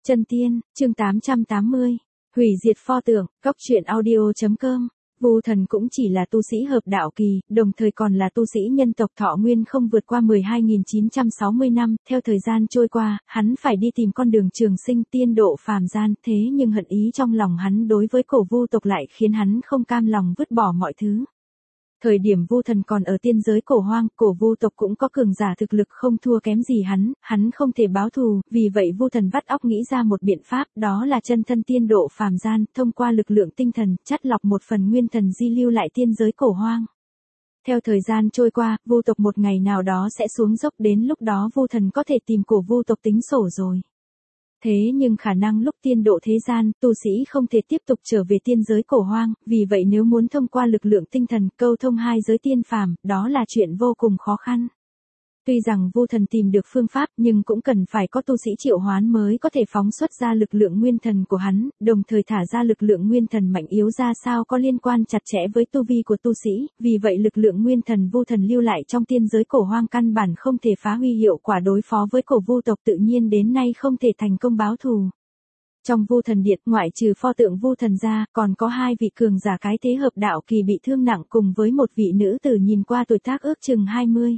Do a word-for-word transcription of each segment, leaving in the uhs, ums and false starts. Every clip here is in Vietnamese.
Chân tiên, chương tám trăm tám mươi. Hủy diệt pho tượng, góc truyện audio.com. Vu Thần cũng chỉ là tu sĩ hợp đạo kỳ, đồng thời còn là tu sĩ nhân tộc thọ nguyên không vượt qua mười hai nghìn chín trăm sáu mươi năm, theo thời gian trôi qua, hắn phải đi tìm con đường trường sinh tiên độ phàm gian, thế nhưng hận ý trong lòng hắn đối với cổ Vu tộc lại khiến hắn không cam lòng vứt bỏ mọi thứ. Thời điểm Vu Thần còn ở tiên giới cổ hoang, cổ Vu tộc cũng có cường giả thực lực không thua kém gì hắn, hắn không thể báo thù, vì vậy Vu Thần vắt óc nghĩ ra một biện pháp, đó là chân thân tiên độ phàm gian, thông qua lực lượng tinh thần, chắt lọc một phần nguyên thần di lưu lại tiên giới cổ hoang. Theo thời gian trôi qua, Vu tộc một ngày nào đó sẽ xuống dốc, đến lúc đó Vu Thần có thể tìm cổ Vu tộc tính sổ rồi. Thế nhưng khả năng lúc tiên độ thế gian, tu sĩ không thể tiếp tục trở về tiên giới cổ hoang, vì vậy nếu muốn thông qua lực lượng tinh thần câu thông hai giới tiên phàm, đó là chuyện vô cùng khó khăn. Tuy rằng Vu Thần tìm được phương pháp nhưng cũng cần phải có tu sĩ triệu hoán mới có thể phóng xuất ra lực lượng nguyên thần của hắn, đồng thời thả ra lực lượng nguyên thần mạnh yếu ra sao có liên quan chặt chẽ với tu vi của tu sĩ, vì vậy lực lượng nguyên thần Vu Thần lưu lại trong tiên giới cổ hoang căn bản không thể phá huy hiệu quả đối phó với cổ Vu tộc, tự nhiên đến nay không thể thành công báo thù. Trong Vu Thần Điện, ngoại trừ pho tượng Vu Thần ra, còn có hai vị cường giả cái thế hợp đạo kỳ bị thương nặng cùng với một vị nữ tử nhìn qua tuổi tác ước chừng hai mươi.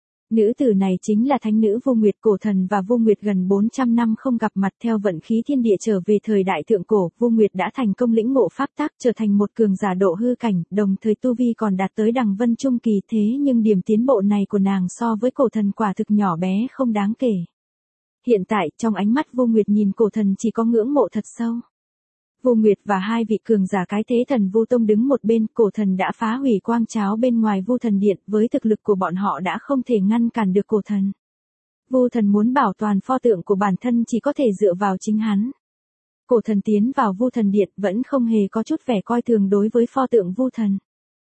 Nữ tử này chính là thánh nữ Vu Nguyệt. Cổ Thần và Vu Nguyệt gần bốn trăm năm không gặp mặt, theo vận khí thiên địa trở về thời đại thượng cổ, Vu Nguyệt đã thành công lĩnh ngộ pháp tắc, trở thành một cường giả độ hư cảnh, đồng thời tu vi còn đạt tới đằng vân trung kỳ, thế nhưng điểm tiến bộ này của nàng so với Cổ Thần quả thực nhỏ bé không đáng kể. Hiện tại, trong ánh mắt Vu Nguyệt nhìn Cổ Thần chỉ có ngưỡng mộ thật sâu. Vu Nguyệt và hai vị cường giả cái thế thần Vu Tông đứng một bên, Cổ Thần đã phá hủy quang cháo bên ngoài Vu Thần Điện, với thực lực của bọn họ đã không thể ngăn cản được Cổ Thần. Vu Thần muốn bảo toàn pho tượng của bản thân chỉ có thể dựa vào chính hắn. Cổ Thần tiến vào Vu Thần Điện vẫn không hề có chút vẻ coi thường đối với pho tượng Vu Thần.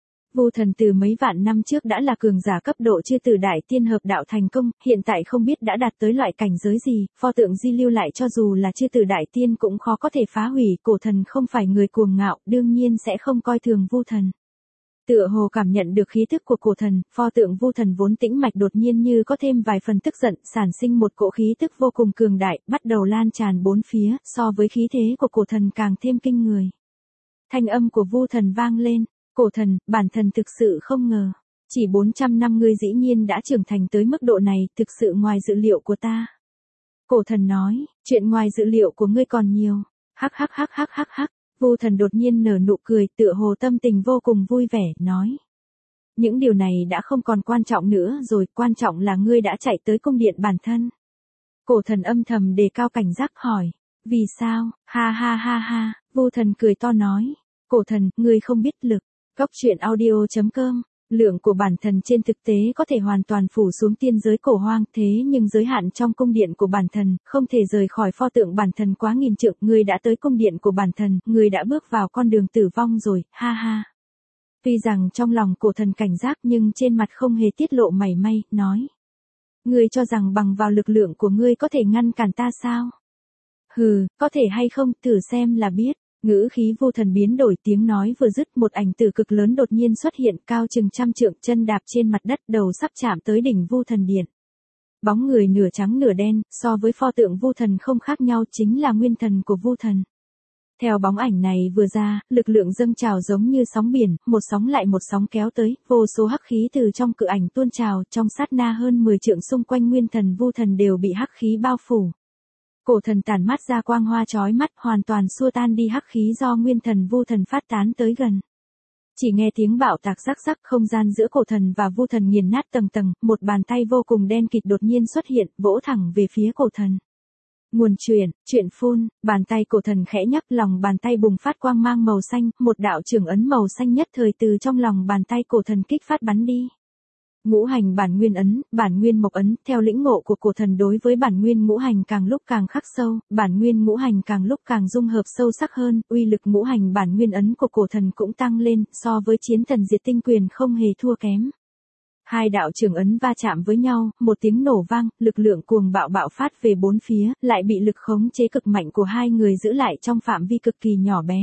Vu Thần từ mấy vạn năm trước đã là cường giả cấp độ chư tử đại tiên hợp đạo thành công, hiện tại không biết đã đạt tới loại cảnh giới gì, pho tượng di lưu lại cho dù là chư tử đại tiên cũng khó có thể phá hủy. Cổ Thần không phải người cuồng ngạo, đương nhiên sẽ không coi thường Vu Thần. Tựa hồ cảm nhận được khí tức của Cổ Thần, pho tượng Vu Thần vốn tĩnh mạch đột nhiên như có thêm vài phần tức giận, sản sinh một cỗ khí tức vô cùng cường đại, bắt đầu lan tràn bốn phía, so với khí thế của Cổ Thần càng thêm kinh người. Thanh âm của Vu Thần vang lên. Cổ Thần, bản thần thực sự không ngờ. Chỉ bốn trăm năm ngươi dĩ nhiên đã trưởng thành tới mức độ này, thực sự ngoài dự liệu của ta. Cổ Thần nói, chuyện ngoài dự liệu của ngươi còn nhiều. Hắc hắc hắc hắc hắc hắc. Vu Thần đột nhiên nở nụ cười, tựa hồ tâm tình vô cùng vui vẻ, nói. Những điều này đã không còn quan trọng nữa rồi, quan trọng là ngươi đã chạy tới cung điện bản thân. Cổ Thần âm thầm đề cao cảnh giác hỏi. Vì sao? Ha ha ha ha. Vu Thần cười to nói. Cổ Thần, ngươi không biết lực. Góc truyện audio.com. Lượng của bản thần trên thực tế có thể hoàn toàn phủ xuống tiên giới cổ hoang, thế nhưng giới hạn trong cung điện của bản thần, không thể rời khỏi pho tượng bản thần quá nghìn trượng. Ngươi đã tới cung điện của bản thần, ngươi đã bước vào con đường tử vong rồi, ha ha. Tuy rằng trong lòng Cổ Thần cảnh giác nhưng trên mặt không hề tiết lộ mảy may, nói. Ngươi cho rằng bằng vào lực lượng của ngươi có thể ngăn cản ta sao? Hừ, có thể hay không, thử xem là biết. Ngữ khí Vu Thần biến đổi, tiếng nói vừa dứt, một ảnh tử cực lớn đột nhiên xuất hiện, cao chừng trăm trượng, chân đạp trên mặt đất, đầu sắp chạm tới đỉnh Vu Thần Điện. Bóng người nửa trắng nửa đen, so với pho tượng Vu Thần không khác nhau, chính là nguyên thần của Vu Thần. Theo bóng ảnh này vừa ra, lực lượng dâng trào giống như sóng biển, một sóng lại một sóng kéo tới, vô số hắc khí từ trong cự ảnh tuôn trào, trong sát na hơn mười trượng xung quanh nguyên thần Vu Thần đều bị hắc khí bao phủ. Cổ Thần tản mát ra quang hoa chói mắt, hoàn toàn xua tan đi hắc khí do nguyên thần Vu Thần phát tán tới gần. Chỉ nghe tiếng bạo tạc rắc rắc, không gian giữa Cổ Thần và Vu Thần nghiền nát tầng tầng, một bàn tay vô cùng đen kịt đột nhiên xuất hiện, vỗ thẳng về phía Cổ Thần. Nguồn truyền, truyện phun, bàn tay Cổ Thần khẽ nhắc, lòng bàn tay bùng phát quang mang màu xanh, một đạo trường ấn màu xanh nhất thời từ trong lòng bàn tay Cổ Thần kích phát bắn đi. Ngũ hành bản nguyên ấn, bản nguyên mộc ấn, theo lĩnh ngộ của Cổ Thần đối với bản nguyên ngũ hành càng lúc càng khắc sâu, bản nguyên ngũ hành càng lúc càng dung hợp sâu sắc hơn, uy lực ngũ hành bản nguyên ấn của Cổ Thần cũng tăng lên, so với chiến thần diệt tinh quyền không hề thua kém. Hai đạo trường ấn va chạm với nhau, một tiếng nổ vang, lực lượng cuồng bạo bạo phát về bốn phía, lại bị lực khống chế cực mạnh của hai người giữ lại trong phạm vi cực kỳ nhỏ bé.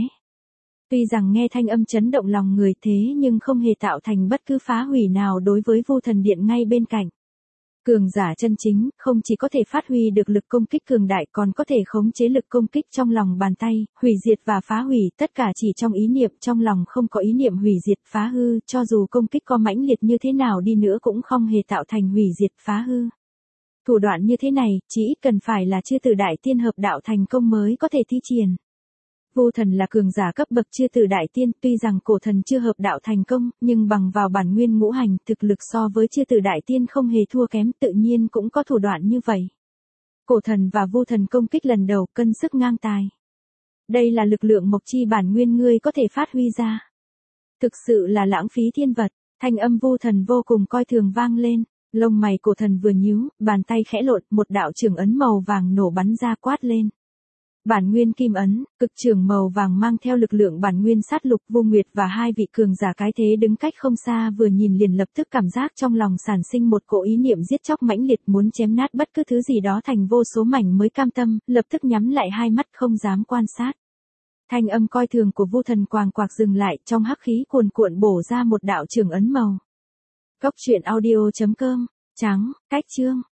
Tuy rằng nghe thanh âm chấn động lòng người thế nhưng không hề tạo thành bất cứ phá hủy nào đối với Vu Thần Điện ngay bên cạnh. Cường giả chân chính, không chỉ có thể phát huy được lực công kích cường đại còn có thể khống chế lực công kích trong lòng bàn tay, hủy diệt và phá hủy, tất cả chỉ trong ý niệm, trong lòng không có ý niệm hủy diệt phá hư, cho dù công kích có mãnh liệt như thế nào đi nữa cũng không hề tạo thành hủy diệt phá hư. Thủ đoạn như thế này, chỉ ít cần phải là chư tử đại tiên hợp đạo thành công mới có thể thi triển. Vô thần là cường giả cấp bậc chư tử đại tiên, tuy rằng cổ thần chưa hợp đạo thành công, nhưng bằng vào bản nguyên ngũ hành, thực lực so với chư tử đại tiên không hề thua kém, tự nhiên cũng có thủ đoạn như vậy. Cổ thần và vô thần công kích lần đầu, cân sức ngang tài. Đây là lực lượng mộc chi bản nguyên ngươi có thể phát huy ra. Thực sự là lãng phí thiên vật, thanh âm vô thần vô cùng coi thường vang lên, lông mày cổ thần vừa nhíu, bàn tay khẽ lộn, một đạo trường ấn màu vàng nổ bắn ra quát lên. Bản nguyên kim ấn, cực trường màu vàng mang theo lực lượng bản nguyên sát lục. Vô Nguyệt và hai vị cường giả cái thế đứng cách không xa vừa nhìn liền lập tức cảm giác trong lòng sản sinh một cỗ ý niệm giết chóc mãnh liệt, muốn chém nát bất cứ thứ gì đó thành vô số mảnh mới cam tâm, lập tức nhắm lại hai mắt không dám quan sát. Thanh âm coi thường của vô thần quàng quạc dừng lại, trong hắc khí cuồn cuộn bổ ra một đạo trường ấn màu. Cốc truyện audio chấm com, trắng, cách chương.